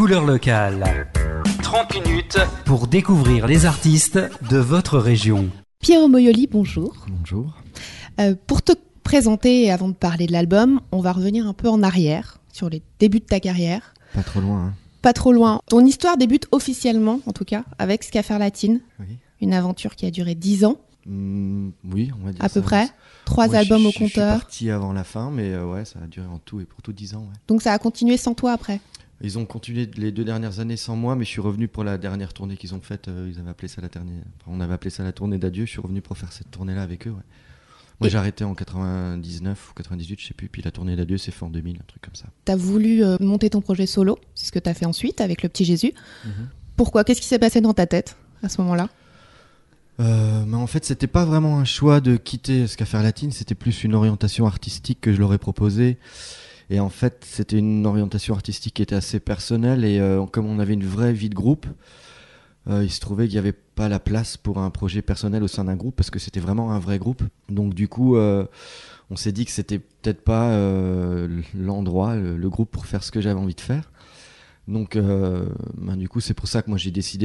Couleur locale. 30 minutes pour découvrir les artistes de votre région. Piero Moioli, bonjour. Bonjour. Pour te présenter et avant de parler de l'album, on va revenir un peu en arrière, sur les débuts de ta carrière. Pas trop loin, hein. Pas trop loin. Ton histoire débute officiellement, en tout cas, avec Scaffaire Latine. Oui. Une aventure qui a duré 10 ans, Oui, on va dire à ça. peu près. 3 Moi, albums au Je suis compteur. parti avant la fin, mais ouais, ça a duré en tout et pour tout 10 ans. Ouais. Donc ça a continué sans toi après. Ils ont continué les 2 dernières années sans moi, mais je suis revenu pour la dernière tournée qu'ils ont faite. Ils avaient appelé ça on avait appelé ça la tournée d'adieu. Je suis revenu pour faire cette tournée-là avec eux. Ouais. Moi, j'ai arrêté en 99 ou 98, je sais plus. Puis la tournée d'adieu s'est faite en 2000, un truc comme ça. T'as voulu monter ton projet solo, c'est ce que t'as fait ensuite avec Le Petit Jésus. Pourquoi ? Qu'est-ce qui s'est passé dans ta tête à ce moment-là ? Mais en fait, c'était pas vraiment un choix de quitter Scaffaire Latine, c'était plus une orientation artistique que je leur ai proposée. Et en fait, c'était une orientation artistique qui était assez personnelle. Et comme on avait une vraie vie de groupe, il se trouvait qu'il n'y avait pas la place pour un projet personnel au sein d'un groupe, parce que c'était vraiment un vrai groupe. Donc du coup, on s'est dit que c'était peut-être pas l'endroit, le groupe pour faire ce que j'avais envie de faire. Donc du coup, c'est pour ça que moi j'ai décidé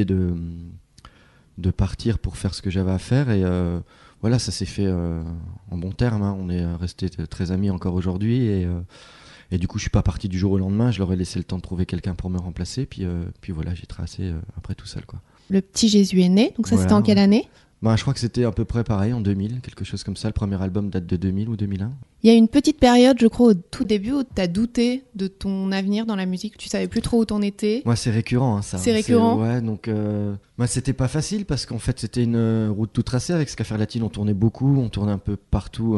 de partir pour faire ce que j'avais à faire. Et voilà, ça s'est fait en bon terme, hein. On est restés très amis encore aujourd'hui. Et du coup, je suis pas parti du jour au lendemain. Je leur ai laissé le temps de trouver quelqu'un pour me remplacer. Puis voilà, j'ai tracé après tout seul, quoi. Le Petit Jésus est né, donc ça Voilà. c'était en quelle année ? Je crois que c'était à peu près pareil, en 2000, quelque chose comme ça. Le premier album date de 2000 ou 2001. Il y a une petite période, je crois, au tout début, où tu as douté de ton avenir dans la musique. Tu savais plus trop où t'en étais. Moi, c'est récurrent, hein, ça. C'est récurrent. Ouais, donc c'était pas facile parce qu'en fait, c'était une route tout tracée avec Scaffaire Latine. On tournait beaucoup, on tournait un peu partout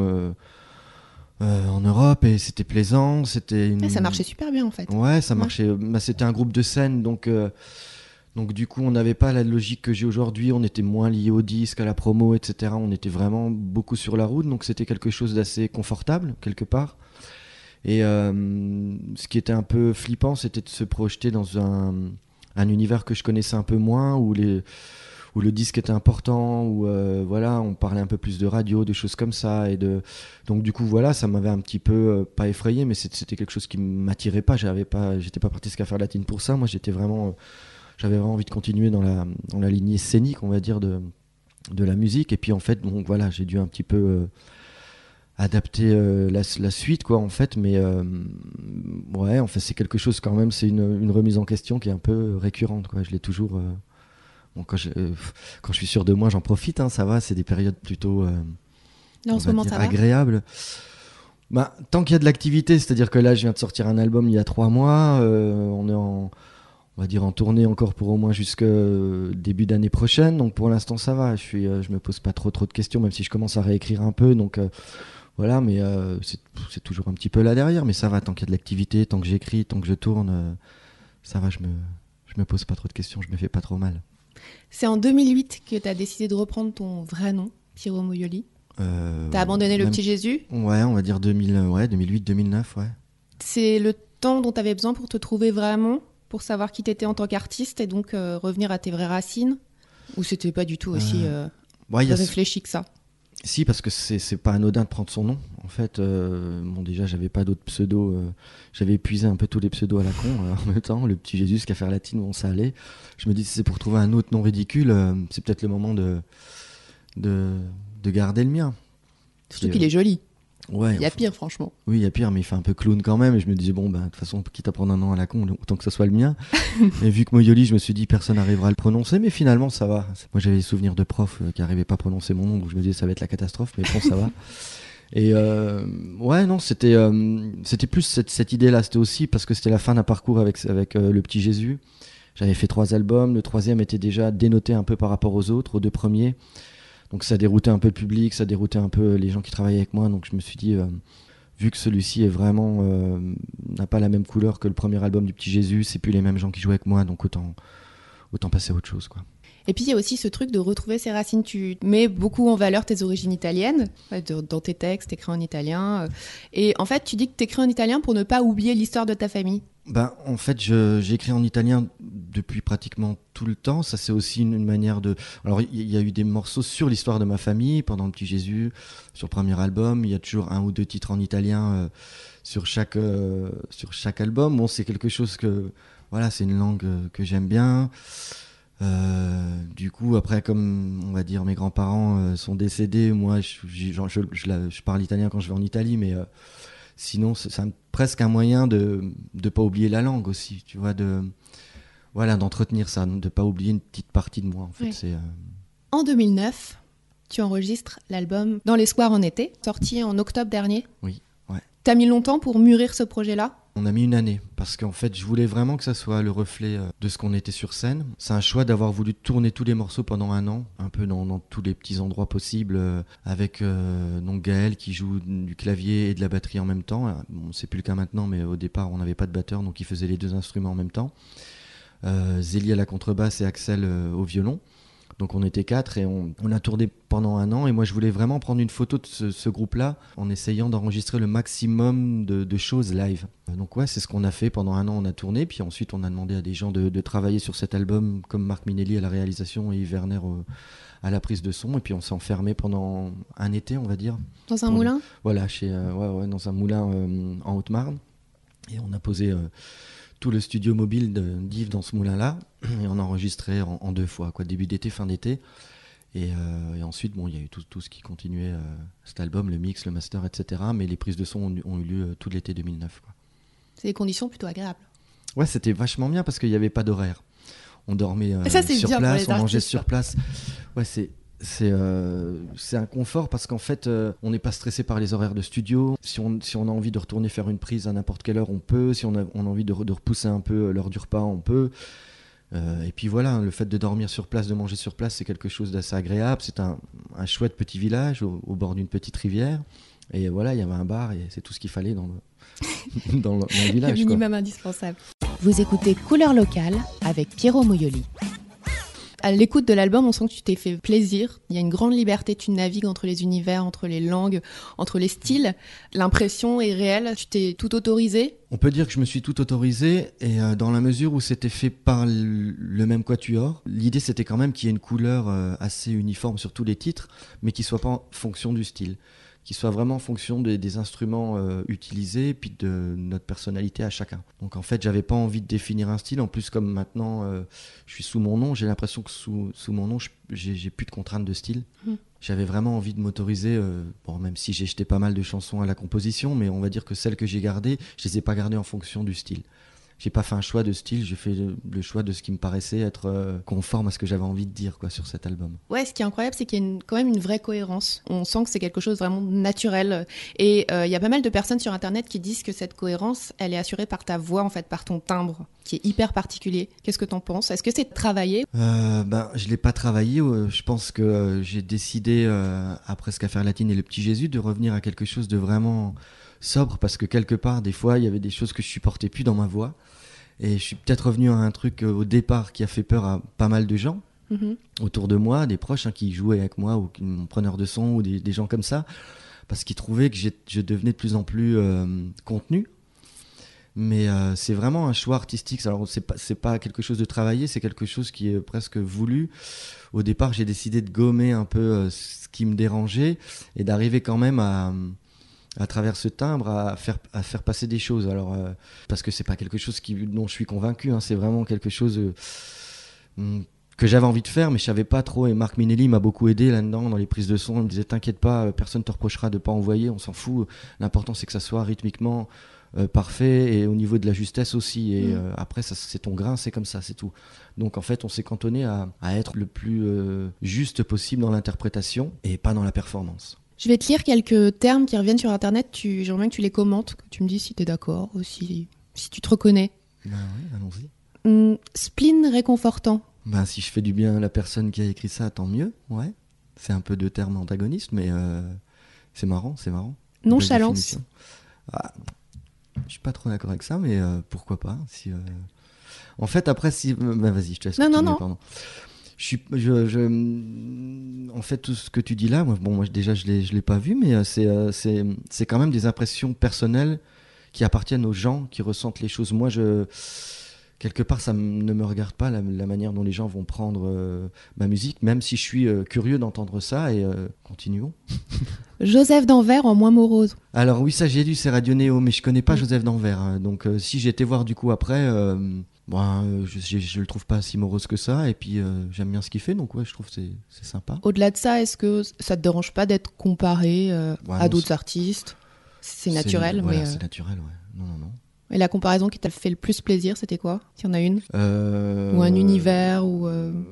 en Europe et c'était plaisant. Ça marchait super bien en fait. Ouais, ça marchait. C'était un groupe de scène, donc du coup, on n'avait pas la logique que j'ai aujourd'hui. On était moins lié au disque, à la promo, etc. On était vraiment beaucoup sur la route, donc c'était quelque chose d'assez confortable, quelque part. Et ce qui était un peu flippant, c'était de se projeter dans un univers que je connaissais un peu moins, où le disque était important, où voilà, on parlait un peu plus de radio, de choses comme ça. Donc du coup, voilà, ça m'avait un petit peu, pas effrayé, mais c'était quelque chose qui ne m'attirait pas. J'étais pas parti Scaffaire Latine pour ça. Moi, j'avais vraiment envie de continuer dans la lignée scénique, on va dire, de la musique. Et puis en fait, donc voilà, j'ai dû un petit peu adapter la suite, quoi, en fait. Mais ouais, en fait, c'est quelque chose quand même, c'est une remise en question qui est un peu récurrente, quoi. Je l'ai toujours. Quand je suis sûr de moi, j'en profite, hein, ça va, c'est des périodes plutôt Là, en ce moment, ça va. agréables. Tant qu'il y a de l'activité, c'est-à-dire que là, je viens de sortir un album il y a 3 mois, on est on va dire en tournée encore pour au moins jusqu'au début d'année prochaine. Donc pour l'instant ça va, je me pose pas trop de questions, même si je commence à réécrire un peu. Donc voilà, mais c'est toujours un petit peu là derrière, mais ça va, tant qu'il y a de l'activité, tant que j'écris, tant que je tourne, ça va, je me pose pas trop de questions, je me fais pas trop mal. C'est en 2008 que tu as décidé de reprendre ton vrai nom, Piero Moioli. T'as abandonné Le Petit Jésus. Ouais, on va dire 2008-2009, ouais. C'est le temps dont tu avais besoin pour te trouver vraiment, pour savoir qui t'étais en tant qu'artiste et donc revenir à tes vraies racines ? Ou c'était pas du tout aussi réfléchi que ça ? Si, parce que c'est pas anodin de prendre son nom. En fait, déjà, j'avais pas d'autres pseudos. J'avais épuisé un peu tous les pseudos à la con en même temps. Le Petit Jésus, Scaffaire Latine, bon, ça allait. Je me dis, si c'est pour trouver un autre nom ridicule, c'est peut-être le moment de garder le mien. Surtout qu'il est joli. Ouais, Il y a pire, franchement. Oui, il y a pire, mais il fait un peu clown quand même. Et je me disais, bon, de toute façon, quitte à prendre un nom à la con, autant que ce soit le mien. Et vu que Moioli, je me suis dit, personne n'arrivera à le prononcer, mais finalement, ça va. Moi, j'avais des souvenirs de profs qui n'arrivaient pas à prononcer mon nom, donc je me disais, ça va être la catastrophe, mais bon, ça va. Et ouais, non, c'était plus cette idée-là. C'était aussi parce que c'était la fin d'un parcours avec Le Petit Jésus. J'avais fait 3 albums. Le 3e était déjà dénoté un peu par rapport aux autres, aux 2 premiers. Donc ça déroutait un peu le public, ça déroutait un peu les gens qui travaillaient avec moi. Donc je me suis dit, vu que celui-ci est vraiment n'a pas la même couleur que le premier album du Petit Jésus, c'est plus les mêmes gens qui jouaient avec moi, donc autant passer à autre chose, quoi. Et puis il y a aussi ce truc de retrouver ses racines. Tu mets beaucoup en valeur tes origines italiennes, dans tes textes, t'écris en italien. Et en fait, tu dis que t'écris en italien pour ne pas oublier l'histoire de ta famille. En fait, j'écris en italien depuis pratiquement tout le temps. Ça, c'est aussi une manière de... Alors, il y a eu des morceaux sur l'histoire de ma famille, pendant le Petit Jésus, sur le premier album. Il y a toujours 1 ou 2 titres en italien sur chaque album. Bon, c'est quelque chose que... Voilà, c'est une langue que j'aime bien. Du coup, après, comme on va dire, mes grands-parents sont décédés, moi, je parle italien quand je vais en Italie, mais sinon, c'est presque un moyen de ne pas oublier la langue aussi, tu vois, d'entretenir ça, de ne pas oublier une petite partie de moi, en fait. Oui. En 2009, tu enregistres l'album Dans l'espoir en été, sorti en octobre dernier. Oui, ouais. T'as mis longtemps pour mûrir ce projet-là ? On a mis 1 année, parce qu'en fait, je voulais vraiment que ça soit le reflet de ce qu'on était sur scène. C'est un choix d'avoir voulu tourner tous les morceaux pendant 1 an, un peu dans tous les petits endroits possibles, avec donc Gaël qui joue du clavier et de la batterie en même temps. Bon, c'est plus le cas maintenant, mais au départ, on n'avait pas de batteur, donc il faisait les 2 instruments en même temps. Zélie à la contrebasse et Axel au violon. Donc on était 4 et on a tourné pendant 1 an, et moi je voulais vraiment prendre une photo de ce groupe-là en essayant d'enregistrer le maximum de choses live. Donc ouais, c'est ce qu'on a fait pendant 1 an, on a tourné, puis ensuite on a demandé à des gens de travailler sur cet album, comme Marc Minelli à la réalisation et Yves Werner à la prise de son, et puis on s'est enfermé pendant un été, on va dire. Dans un moulin ? Voilà, dans un moulin en Haute-Marne, et on a posé... tout le studio mobile d'Yves dans ce moulin-là, et on a enregistré en 2 fois, début d'été, fin d'été. Et ensuite, il y a eu tout ce qui continuait, cet album, le mix, le master, etc. Mais les prises de son ont eu lieu tout l'été 2009. C'est des conditions plutôt agréables. Ouais, c'était vachement bien parce qu'il n'y avait pas d'horaire. On dormait sur place, on mangeait sur place. Ouais, c'est un confort parce qu'en fait on n'est pas stressé par les horaires de studio. Si on a envie de retourner faire une prise à n'importe quelle heure, on peut. Si on a envie de repousser un peu l'heure du repas, on peut. Et puis voilà, le fait de dormir sur place, de manger sur place, c'est quelque chose d'assez agréable. C'est un chouette petit village au bord d'une petite rivière, et voilà, il y avait un bar et c'est tout ce qu'il fallait dans le village. Le minimum indispensable. Vous écoutez Couleur locale avec Piero Moioli. À l'écoute de l'album, on sent que tu t'es fait plaisir. Il y a une grande liberté, tu navigues entre les univers, entre les langues, entre les styles. L'impression est réelle, tu t'es tout autorisé. On peut dire que je me suis tout autorisé, et dans la mesure où c'était fait par le même quatuor. L'idée, c'était quand même qu'il y ait une couleur assez uniforme sur tous les titres, mais qui ne soit pas en fonction du style, qui soit vraiment en fonction des instruments utilisés, puis de notre personnalité à chacun. Donc en fait, j'avais pas envie de définir un style. En plus, comme maintenant je suis sous mon nom, j'ai l'impression que sous mon nom, j'ai plus de contraintes de style. J'avais vraiment envie de m'autoriser, même si j'ai jeté pas mal de chansons à la composition, mais on va dire que celles que j'ai gardées, je les ai pas gardées en fonction du style. J'ai pas fait un choix de style, j'ai fait le choix de ce qui me paraissait être conforme à ce que j'avais envie de dire sur cet album. Ouais, ce qui est incroyable, c'est qu'il y a quand même une vraie cohérence. On sent que c'est quelque chose vraiment naturel. Et il y a pas mal de personnes sur Internet qui disent que cette cohérence, elle est assurée par ta voix, en fait, par ton timbre, qui est hyper particulier. Qu'est-ce que t'en penses ? Est-ce que c'est travaillé ? Je l'ai pas travaillé. Je pense que j'ai décidé, après Scaffaire Latine et le Petit Jésus, de revenir à quelque chose de vraiment sobre, parce que quelque part, des fois, il y avait des choses que je supportais plus dans ma voix. Et je suis peut-être revenu à un truc au départ qui a fait peur à pas mal de gens autour de moi, des proches qui jouaient avec moi, ou mon preneur de son, ou des gens comme ça, parce qu'ils trouvaient que je devenais de plus en plus contenu. Mais c'est vraiment un choix artistique. Alors c'est pas quelque chose de travaillé, c'est quelque chose qui est presque voulu. Au départ, j'ai décidé de gommer un peu ce qui me dérangeait, et d'arriver quand même à travers ce timbre, à faire passer des choses. Alors, parce que c'est pas quelque chose dont je suis convaincu, c'est vraiment quelque chose que j'avais envie de faire, mais je savais pas trop. Et Marc Minelli m'a beaucoup aidé là-dedans, dans les prises de son. Il me disait, t'inquiète pas, personne te reprochera de pas envoyer, on s'en fout. L'important, c'est que ça soit rythmiquement parfait, et au niveau de la justesse aussi. Et après, ça, c'est ton grain, c'est comme ça, c'est tout. Donc en fait, on s'est cantonné à être le plus juste possible dans l'interprétation, et pas dans la performance. Je vais te lire quelques termes qui reviennent sur Internet. J'aimerais bien que tu les commentes, que tu me dises si tu es d'accord ou si tu te reconnais. Oui, allons-y. Spleen réconfortant. Si je fais du bien à la personne qui a écrit ça, tant mieux. Ouais. C'est un peu de termes antagonistes, mais c'est marrant. Nonchalance. Je suis pas trop d'accord avec ça, mais pourquoi pas. En fait, après, si... vas-y, je te laisse continuer, pardon. En fait, tout ce que tu dis là, moi déjà je l'ai pas vu, mais c'est quand même des impressions personnelles qui appartiennent aux gens qui ressentent les choses. Moi, quelque part, ça ne me regarde pas la manière dont les gens vont prendre ma musique, même si je suis curieux d'entendre ça, et continuons. Joseph d'Anvers en moins morose. Alors oui, ça j'ai lu, c'est Radio Néo, mais je connais pas Joseph d'Anvers, hein. Donc si j'ai été voir du coup après, je le trouve pas si morose que ça, et puis j'aime bien ce qu'il fait, donc ouais, je trouve que c'est sympa. Au-delà de ça, est-ce que ça te dérange pas d'être comparé à d'autres artistes ? C'est naturel, voilà, mais... c'est naturel, ouais. Non. Et la comparaison qui t'a fait le plus plaisir, c'était quoi ? S'il y en a une ? Ou un univers, ou...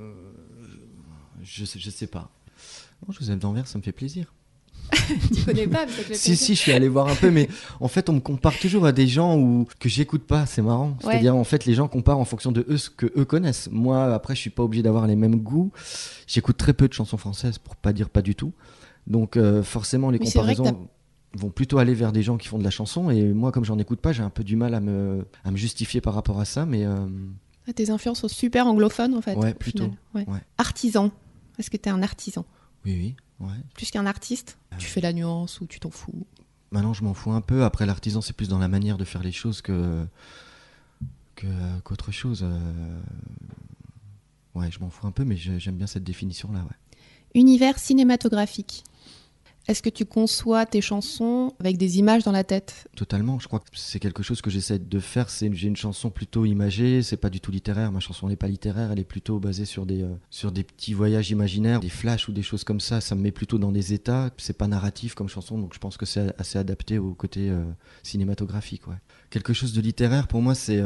Je sais pas. Non, Joseph d'Anvers, ça me fait plaisir. Tu connais pas, mais ça te fait plaisir. Si, je suis allé voir un peu, mais en fait, on me compare toujours à des gens que j'écoute pas, c'est marrant. Ouais. C'est-à-dire, en fait, les gens comparent en fonction de ce que eux connaissent. Moi, après, je suis pas obligé d'avoir les mêmes goûts. J'écoute très peu de chansons françaises, pour pas dire pas du tout. Donc, forcément, les comparaisons vont plutôt aller vers des gens qui font de la chanson, et moi, comme j'en écoute pas, j'ai un peu du mal à me justifier par rapport à ça, mais... Tes influences sont super anglophones, en fait. Ouais, plutôt. Ouais. Ouais. Artisan. Est-ce que t'es un artisan ? Oui. Ouais. Plus qu'un artiste ? Tu fais la nuance ou tu t'en fous ? Maintenant, je m'en fous un peu. Après, l'artisan, c'est plus dans la manière de faire les choses qu'autre chose. Ouais, je m'en fous un peu, mais j'aime bien cette définition-là, ouais. Univers cinématographique. Est-ce que tu conçois tes chansons avec des images dans la tête ? Totalement, je crois que c'est quelque chose que j'essaie de faire. J'ai une chanson plutôt imagée, c'est pas du tout littéraire. Ma chanson n'est pas littéraire, elle est plutôt basée sur des petits voyages imaginaires, des flashs ou des choses comme ça. Ça me met plutôt dans des états. C'est pas narratif comme chanson, donc je pense que c'est assez adapté au côté cinématographique. Ouais. Quelque chose de littéraire, pour moi, c'est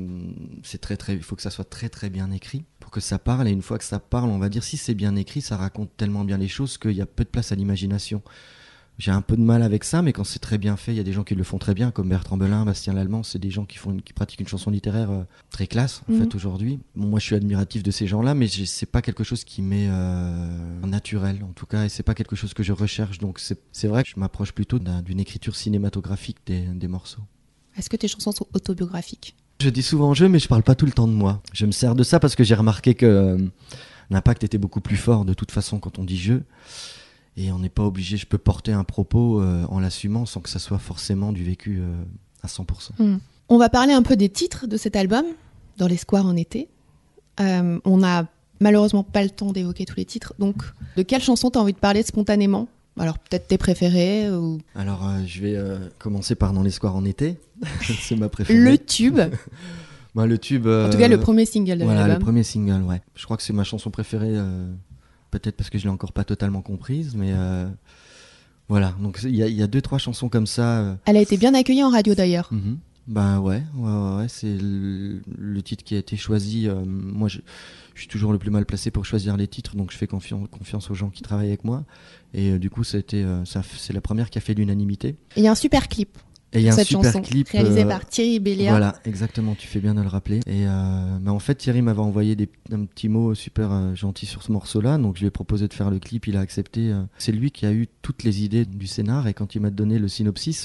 très très. Il faut que ça soit très très bien écrit pour que ça parle. Et une fois que ça parle, on va dire si c'est bien écrit, ça raconte tellement bien les choses qu'il y a peu de place à l'imagination. J'ai un peu de mal avec ça, mais quand c'est très bien fait, il y a des gens qui le font très bien, comme Bertrand Belin, Bastien Lallemand, c'est des gens qui pratiquent une chanson littéraire très classe, en fait, aujourd'hui. Bon, moi, je suis admiratif de ces gens-là, mais c'est pas quelque chose qui m'est naturel, en tout cas, et c'est pas quelque chose que je recherche. Donc, c'est vrai que je m'approche plutôt d'une écriture cinématographique des morceaux. Est-ce que tes chansons sont autobiographiques ? Je dis souvent je, mais je parle pas tout le temps de moi. Je me sers de ça parce que j'ai remarqué que l'impact était beaucoup plus fort de toute façon quand on dit je. Et on n'est pas obligé, je peux porter un propos en l'assumant sans que ça soit forcément du vécu à 100%. On va parler un peu des titres de cet album, Dans les squares en été. On n'a malheureusement pas le temps d'évoquer tous les titres, donc de quelle chanson t'as envie de parler spontanément ? Alors peut-être tes préférés ou... Alors je vais commencer par Dans les squares en été, c'est ma préférée. Le tube. Le tube... En tout cas le premier single de l'album. Le premier single, ouais. Je crois que c'est ma chanson préférée... Peut-être parce que je l'ai encore pas totalement comprise, mais voilà. Donc il y a 2-3 chansons comme ça. Elle a été bien accueillie en radio d'ailleurs. Ouais, c'est le titre qui a été choisi. Moi, je suis toujours le plus mal placé pour choisir les titres, donc je fais confiance aux gens qui travaillent avec moi. Et du coup, c'est la première qui a fait l'unanimité. Et il y a un super clip. Et il y a un cette super chanson, clip réalisé par Thierry Béliard. Voilà, exactement, tu fais bien de le rappeler. Et en fait, Thierry m'avait envoyé un petit mot super gentil sur ce morceau-là, donc je lui ai proposé de faire le clip, il a accepté. C'est lui qui a eu toutes les idées du scénar, et quand il m'a donné le synopsis,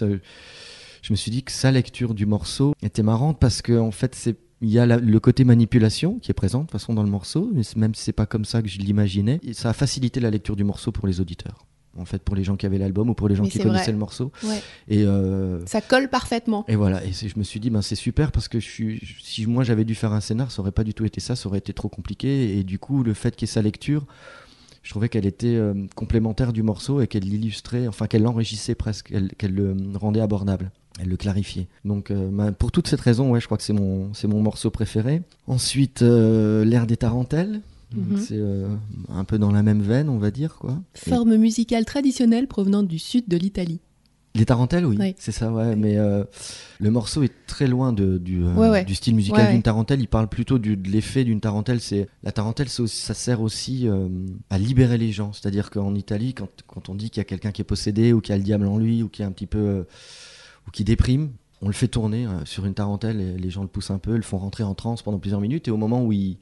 je me suis dit que sa lecture du morceau était marrante parce que en fait, il y a le côté manipulation qui est présent de toute façon dans le morceau, mais même si c'est pas comme ça que je l'imaginais, et ça a facilité la lecture du morceau pour les auditeurs. En fait, pour les gens qui avaient l'album ou pour les gens qui connaissaient le morceau. Ouais. Et ça colle parfaitement. Et voilà, et je me suis dit, c'est super parce que si moi j'avais dû faire un scénar, ça aurait pas du tout été ça aurait été trop compliqué. Et du coup, le fait qu'il y ait sa lecture, je trouvais qu'elle était complémentaire du morceau et qu'elle l'illustrait, enfin qu'elle l'enrichissait presque, qu'elle le rendait abordable. Elle le clarifiait. Donc pour toute cette raison, ouais, je crois que c'est mon morceau préféré. Ensuite, L'air des tarentelles. C'est un peu dans la même veine, on va dire, quoi. Forme musicale traditionnelle provenant du sud de l'Italie. Les tarentelles, oui, ouais. C'est ça, ouais. Mais le morceau est très loin du style musical d'une tarentelle. Il parle plutôt de l'effet d'une tarentelle. La tarentelle, ça sert aussi à libérer les gens. C'est-à-dire qu'en Italie, quand on dit qu'il y a quelqu'un qui est possédé ou qui a le diable en lui ou qui est un petit peu ou qui déprime, on le fait tourner sur une tarentelle et les gens le poussent un peu, le font rentrer en transe pendant plusieurs minutes, et au moment où il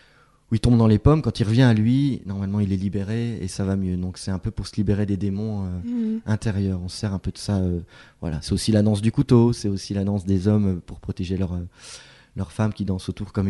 tombe dans les pommes, quand il revient à lui, normalement il est libéré et ça va mieux. Donc c'est un peu pour se libérer des démons intérieurs. On se sert un peu de ça. Voilà. C'est aussi la danse du couteau, c'est aussi la danse des hommes pour protéger leur femme qui danse autour comme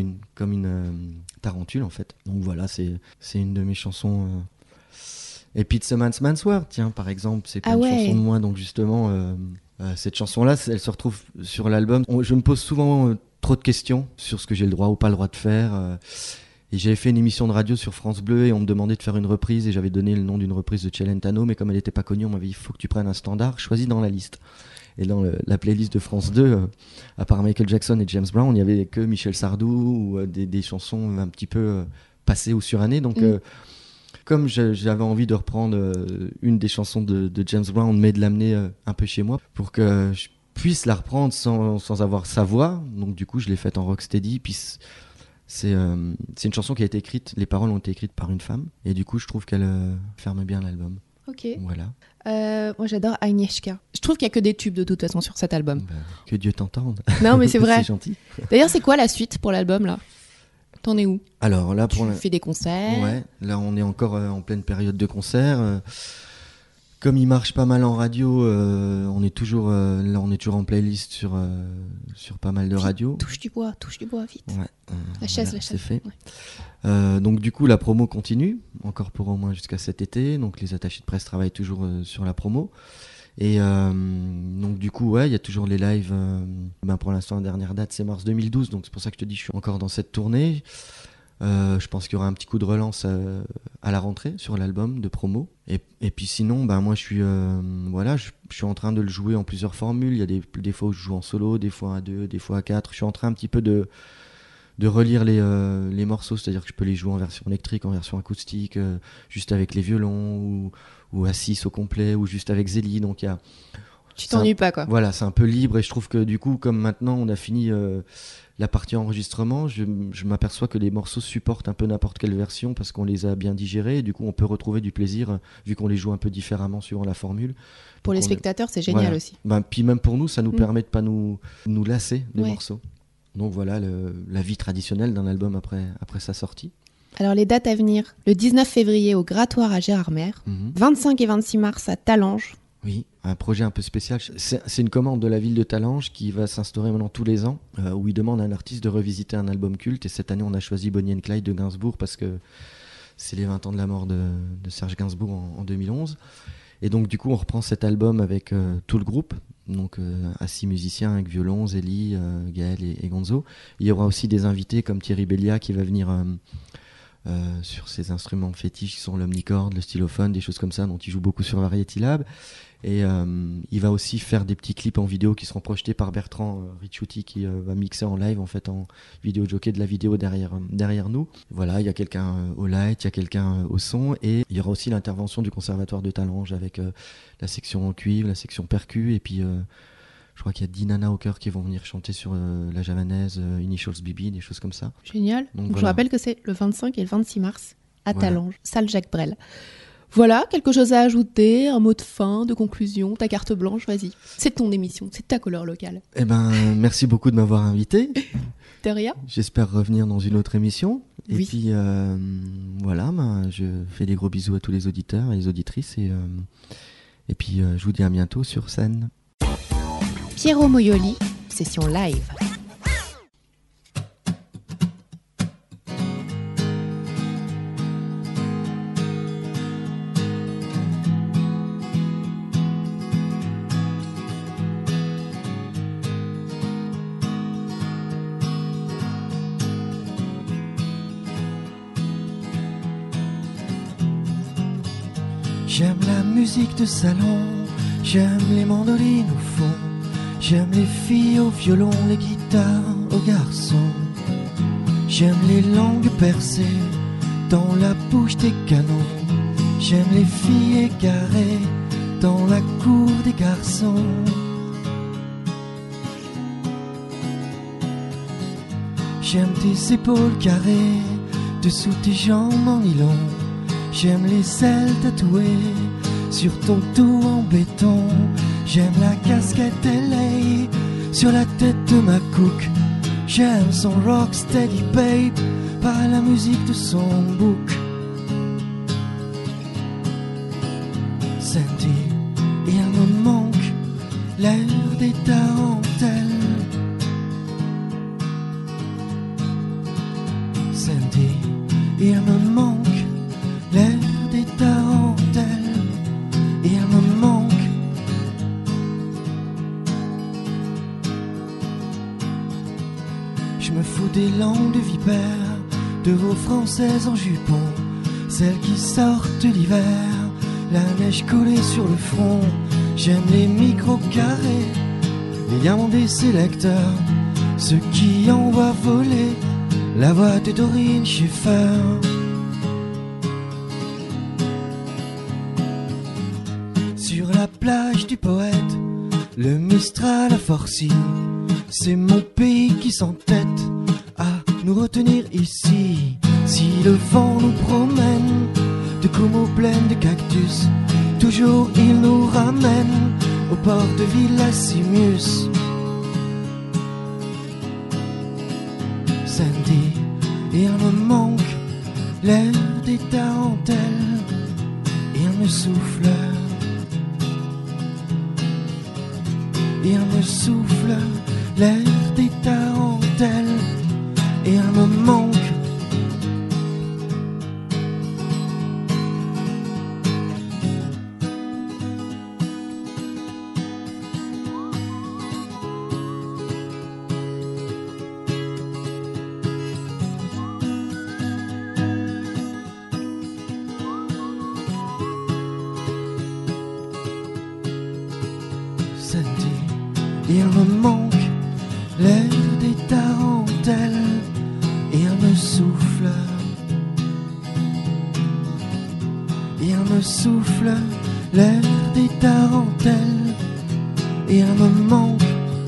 une tarentule en fait. Donc voilà, c'est une de mes chansons. Et puis It's a Man's Man's World, tiens, par exemple, c'est pas une chanson de moi, donc justement, Cette chanson-là, elle se retrouve sur l'album. Je me pose souvent trop de questions sur ce que j'ai le droit ou pas le droit de faire. Et j'avais fait une émission de radio sur France Bleu et on me demandait de faire une reprise et j'avais donné le nom d'une reprise de Celentano, mais comme elle n'était pas connue, on m'avait dit il faut que tu prennes un standard, choisis dans la liste. Et dans la playlist de France 2, à part Michael Jackson et James Brown, il n'y avait que Michel Sardou ou des chansons un petit peu passées ou surannées. Donc, comme j'avais envie de reprendre une des chansons de James Brown, mais de l'amener un peu chez moi pour que je puisse la reprendre sans avoir sa voix, donc du coup, je l'ai faite en rocksteady. Puis c'est une chanson qui a été écrite, les paroles ont été écrites par une femme, et du coup, je trouve qu'elle ferme bien l'album. Ok. Voilà. Moi j'adore Agnieszka. Je trouve qu'il n'y a que des tubes de toute façon sur cet album. Que Dieu t'entende. Non mais c'est vrai. C'est gentil. D'ailleurs c'est quoi la suite pour l'album là ? T'en es où ? Alors là tu fais des concerts ? Ouais, là on est encore en pleine période de concerts. Comme il marche pas mal en radio, on est toujours en playlist sur pas mal de radios. Touche du bois, vite. Ouais, la chaise. C'est fait. Ouais. Donc du coup la promo continue, encore pour au moins jusqu'à cet été. Donc les attachés de presse travaillent toujours sur la promo. Et donc du coup il y a toujours les lives. Pour l'instant la dernière date c'est mars 2012, donc c'est pour ça que je te dis je suis encore dans cette tournée. Je pense qu'il y aura un petit coup de relance à la rentrée sur l'album de promo. Et puis sinon, moi je suis en train de le jouer en plusieurs formules. Il y a des fois où je joue en solo, des fois à 2, des fois à 4. Je suis en train un petit peu de relire les morceaux, c'est-à-dire que je peux les jouer en version électrique, en version acoustique, juste avec les violons ou à 6 au complet, ou juste avec Zélie. Donc tu t'ennuies pas quoi. Voilà, c'est un peu libre et je trouve que du coup, comme maintenant on a fini la partie enregistrement, je m'aperçois que les morceaux supportent un peu n'importe quelle version parce qu'on les a bien digérés et du coup on peut retrouver du plaisir vu qu'on les joue un peu différemment suivant la formule. Pour les spectateurs, c'est génial aussi. Puis même pour nous, ça nous permet de pas nous lasser des morceaux. Donc voilà la vie traditionnelle d'un album après sa sortie. Alors les dates à venir, le 19 février au Grattoir à Gérardmer, 25 et 26 mars à Talange. Oui, un projet un peu spécial. C'est une commande de la ville de Talange qui va s'instaurer maintenant tous les ans, où il demande à un artiste de revisiter un album culte. Et cette année, on a choisi Bonnie and Clyde de Gainsbourg parce que c'est les 20 ans de la mort de Serge Gainsbourg en 2011. Et donc, du coup, on reprend cet album avec tout le groupe. Donc, à 6 musiciens avec violon, Zélie, Gaël et Gonzo. Il y aura aussi des invités comme Thierry Bellia qui va venir sur ses instruments fétiches qui sont l'omnicorde, le stylophone, des choses comme ça dont il joue beaucoup sur Variety Lab. Et il va aussi faire des petits clips en vidéo qui seront projetés par Bertrand Ricciotti qui va mixer en live en fait en vidéo jockey de la vidéo derrière nous. Voilà, il y a quelqu'un au light, il y a quelqu'un au son et il y aura aussi l'intervention du conservatoire de Talange avec la section en cuivre, la section percu et puis je crois qu'il y a 10 nanas au chœur qui vont venir chanter sur la javanaise, Initials BB, des choses comme ça. Génial. Donc voilà. Je rappelle que c'est le 25 et le 26 mars à Talange, salle Jacques Brel. Voilà, quelque chose à ajouter, un mot de fin, de conclusion, ta carte blanche, vas-y. C'est ton émission, c'est ta couleur locale. Merci beaucoup de m'avoir invité. De rien. J'espère revenir dans une autre émission. Oui. Et puis voilà, je fais des gros bisous à tous les auditeurs et les auditrices. Et puis je vous dis à bientôt sur scène. Piero Moioli, session live. J'aime la musique de salon, j'aime les mandolines au fond, j'aime les filles au violon, les guitares aux garçons. J'aime les langues percées dans la bouche des canons, j'aime les filles égarées dans la cour des garçons. J'aime tes épaules carrées dessous tes jambes en nylon. J'aime les ailes tatouées sur ton dos en béton. J'aime la casquette LA sur la tête de ma cook. J'aime son rocksteady babe par la musique de son bouc. Sandy, il me manque l'air des tarentelles. Sandy, il me manque l'air des tarentelles, il me manque. Je me fous des langues de vipère, de vos françaises en jupon, celles qui sortent l'hiver, la neige collée sur le front. J'aime les micros carrés, les diamants des sélecteurs, ceux qui envoient voler la voix de Doreen Schaeffer. Sur la plage du poète, le Mistral a forci. C'est mon pays qui s'entête à nous retenir ici. Si le vent nous promène de Como pleine de cactus, toujours il nous ramène au port de Villa Simus. Sandy, il me manque l'air des tarentelles, il me souffle. Il me souffle l'air des tarentelles, il me manque. Il me manque l'air des tarentelles, il me souffle. Il me souffle l'air des tarentelles, il me manque.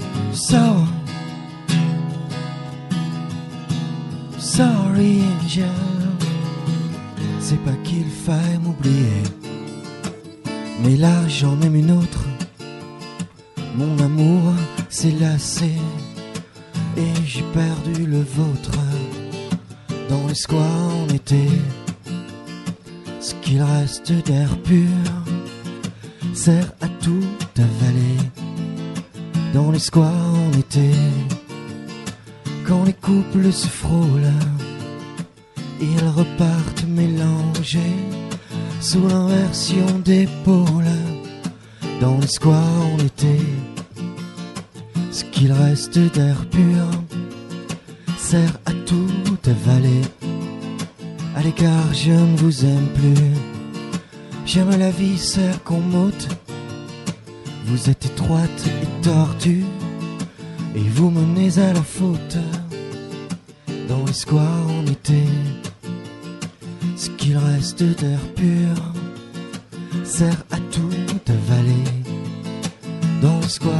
Sorry Angel, c'est pas qu'il faille m'oublier, mais là j'en aime une autre. Mon amour s'est lassé et j'ai perdu le vôtre. Dans les squares en été, ce qu'il reste d'air pur sert à tout avaler. Dans les squares en été, quand les couples se frôlent, ils repartent mélangés sous l'inversion d'épaule. Dans les squares en été, ce qu'il reste d'air pur sert à tout avaler. À l'écart je ne vous aime plus, j'aime la vie celle qu'on m'ôte. Vous êtes étroite et tordue et vous menez à la faute. Dans les squares en été, ce qu'il reste d'air pur sert à tout avaler. Dans le square,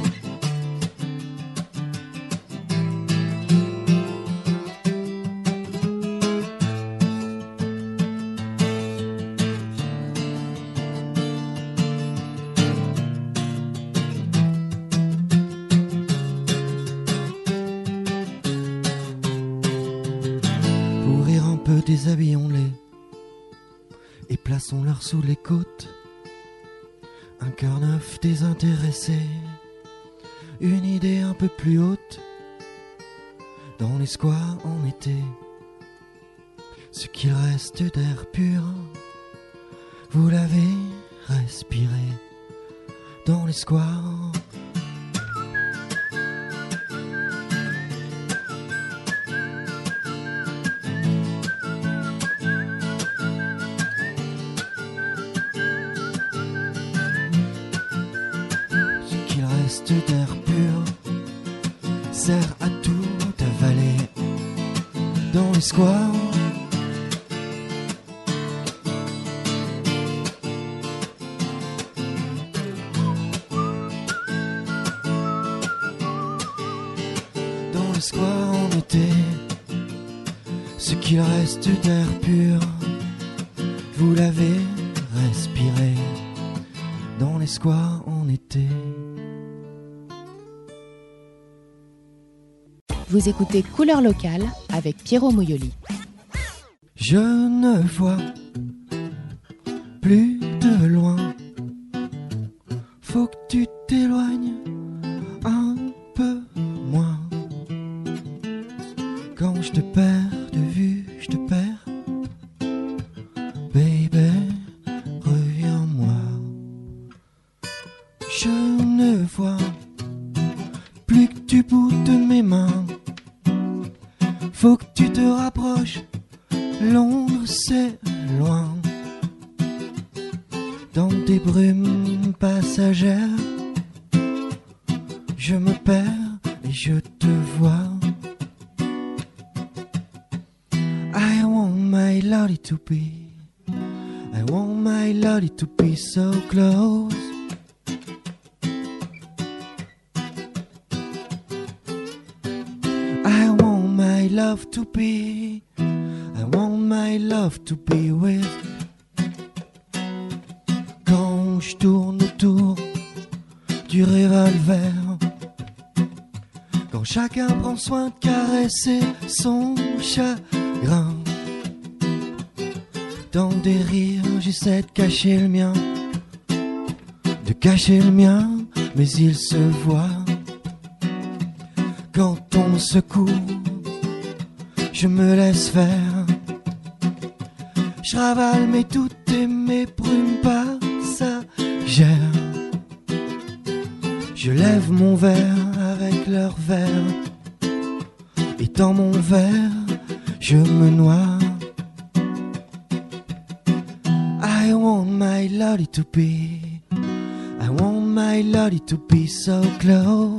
pour rire un peu, déshabillons-les et plaçons-leur sous les côtes. Un cœur neuf désintéressé, une idée un peu plus haute. Dans les squares en été, ce qu'il reste d'air pur, vous l'avez respiré. Dans les squares, d'air pur sert à tout avaler. Dans les squares, dans les squares en été, ce qu'il reste d'air pur, vous l'avez respiré. Dans les squares en été. Vous écoutez Couleur locale avec Piero Moioli. Je ne vois plus de loin, faut que tu t'éloignes un peu moins. Quand je te perds de vue, je te perds. Baby, reviens-moi. Je ne vois plus que tu bout de mes mains. faut que tu te rapproches. Londres c'est loin. Dans des brumes passagères, je me perds et je te vois. I want my lolly to be, I want my lolly to be so close. I want my love to be, I want my love to be with. Quand je tourne autour du revolver, quand chacun prend soin de caresser son chagrin, dans des rires j'essaie de cacher le mien, mais il se voit. Quand on me secoue, je me laisse faire, je ravale mes doutes et mes brumes passagères. Je lève mon verre avec leur verre, et dans mon verre, je me noie. I want my lolly to be, I want my lolly to be so close.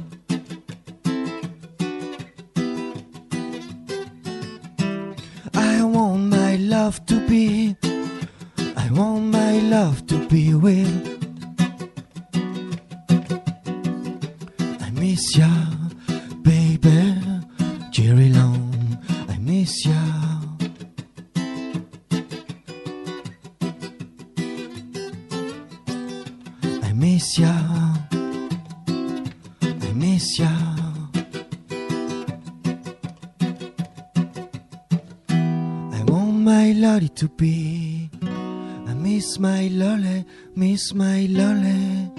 I want my love to be, I want my love to be with. I miss ya, baby, Jerry Long, I miss ya. I miss ya, I miss ya. I want my lolly to be, I miss my lolly, miss my lolly.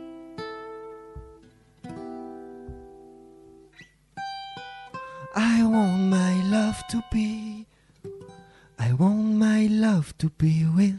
I want my love to be, I want my love to be with.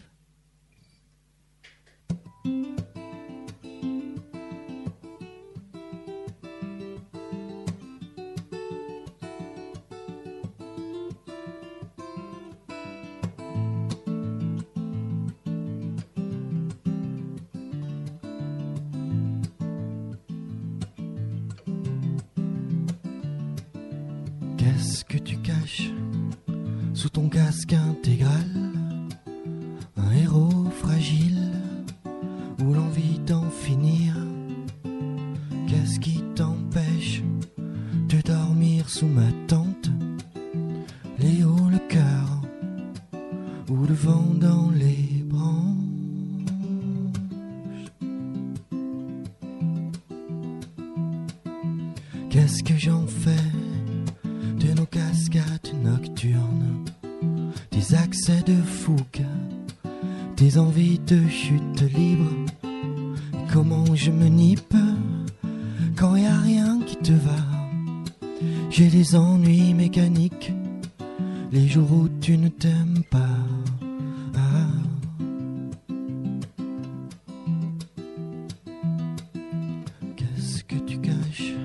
Qu'est-ce que tu caches sous ton casque intégral? Un héros fragile ou l'envie d'en finir? Qu'est-ce qui t'empêche de dormir sous ma tente? Léo le cœur ou le vent dans les branches? Qu'est-ce que j'en fais de nos cascades nocturnes, des accès de fougue, des envies de chute libre? Comment je me nippe quand y a rien qui te va? J'ai des ennuis mécaniques les jours où tu ne t'aimes pas. Qu'est-ce que tu caches?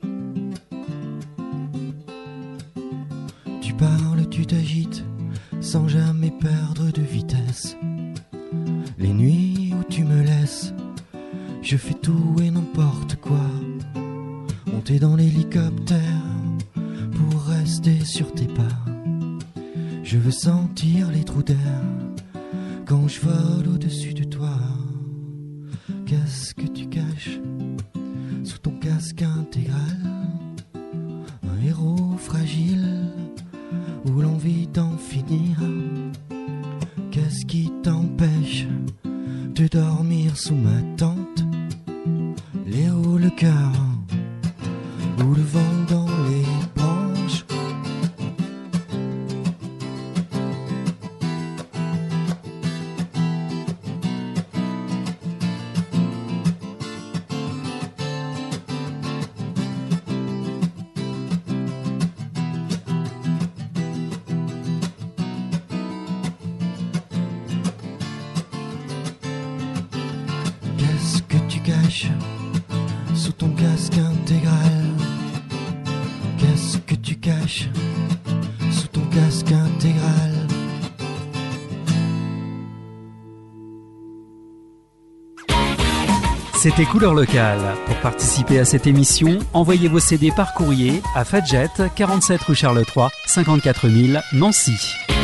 Tu parles, tu t'agites, sans jamais perdre de vitesse. Les nuits où tu me laisses, je fais tout et n'importe quoi. Monter dans l'hélicoptère pour rester sur tes pas. Je veux sentir les trous d'air quand je vole au-dessus de toi. Qu'est-ce que tu caches sous ton casque intégral? Un héros fragile ou l'envie d'en finir? Qu'est-ce qui t'empêche de dormir sous ma tente? Léo le cœur ou le vent dans les branches? Qu'est-ce que tu caches sous ton casque intégral? Qu'est-ce que tu caches casque intégral. C'était Couleur Locale. Pour participer à cette émission, envoyez vos CD par courrier à Fadjet, 47 rue Charles III, 54 000, Nancy.